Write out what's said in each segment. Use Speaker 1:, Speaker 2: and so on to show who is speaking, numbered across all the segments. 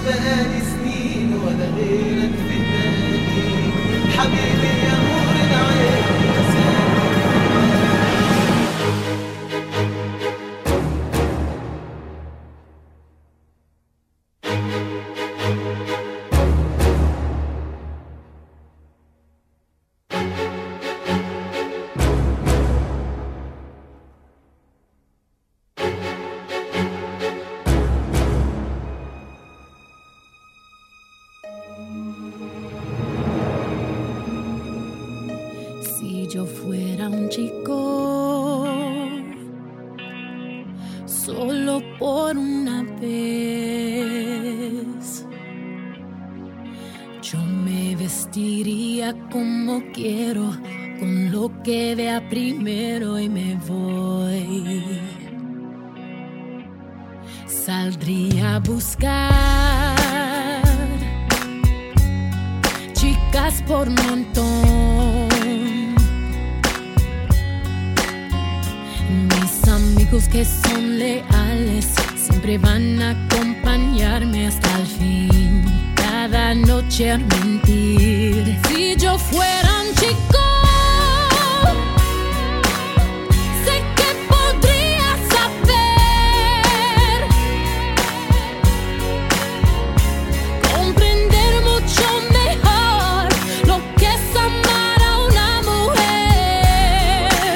Speaker 1: بقالي سنين ولا غيرك في بالي حبيبي يا نور العين يا
Speaker 2: Si yo fuera un chico, solo por una vez, yo me vestiría como quiero, con lo que vea primero y me voy. Saldría a buscar chicas por montón. Mis amigos que son leales siempre van a acompañarme hasta el fin. Cada noche a mentir. Si yo fuera un chico, sé que podría saber comprender mucho mejor lo que es amar a una mujer.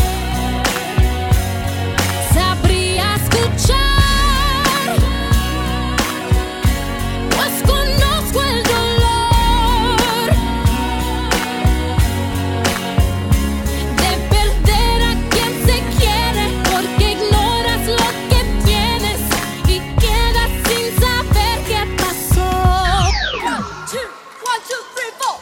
Speaker 2: Sabría escuchar, pues conozco el dolor de perder a quien se quiere, porque ignoras lo que tienes y quedas sin saber qué pasó. 1, 2, 1, 2, 3, 4.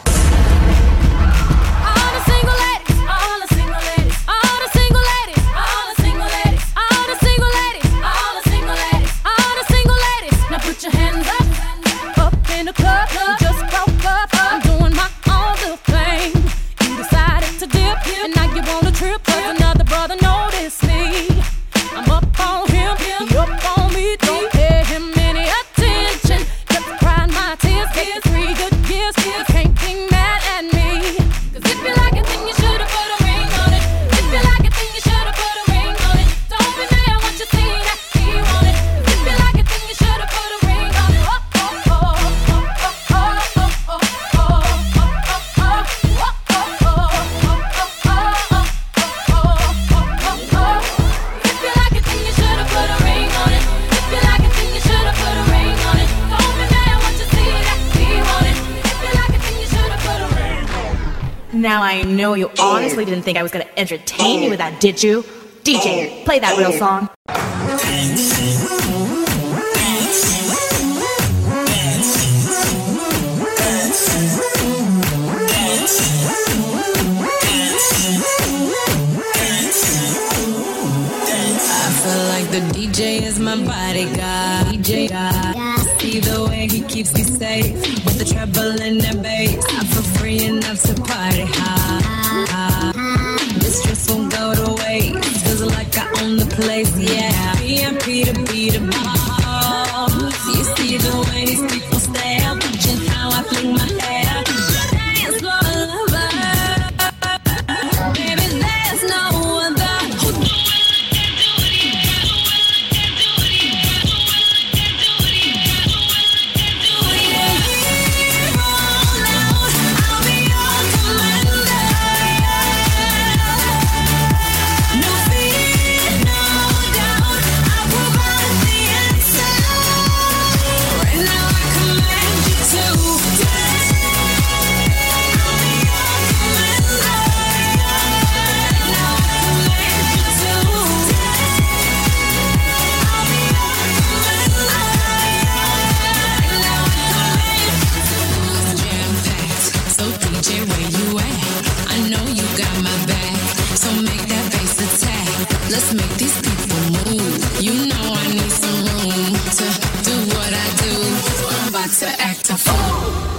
Speaker 2: All the single ladies, all the single ladies, all the single ladies, all the single ladies, all the single ladies, all the single ladies, all the single ladies. Now put your hands up, up in the club. You just broke up. I'm doing my own little thing. You decided to dip, and now you want a trip 'cause another brother noticed me. I'm up on him, he up on me. Don't pay him any attention. Just crying my tears, getting 3 good years. You can't be mad at me. 'Cause if you like it, then you should've put a ring on it. If you like it, then you should've put a ring on it. Don't be mad once you see that he want it. 'Cause if you like it, then you should've put a ring on it. Oh, oh, oh, oh, oh, oh, oh, oh, oh, oh, oh, oh, oh, If you like it, then you should've put a ring on it. If you like it, then you should've put a ring on it. Don't be mad once you see that he want it. If you like it, then you should've put a ring on it.
Speaker 3: Now I know you honestly didn't think I was gonna entertain you with that, did you? DJ, play that real song.
Speaker 2: I feel like the DJ is my bodyguard. DJ, see the way he keeps me safe with the treble and the bass. I feel free enough to party hard. This stress won't go to waste. Feels like I own the place, yeah. PMP to beat the boss. You see the way these people stare, watching how I fling my hair. Dance for a lover, baby. There's no other. No fear, no doubt, I provide the answer. Right now I command you to dance. I'll be your commander. Right now I command you to dance. I'll be your commander. Right now I command you to jam-packed. So DJ, where you at? I know you got my back. So make that bass attack. Let's make these people move. You know I need some room to do what I do. I'm about to act a fool.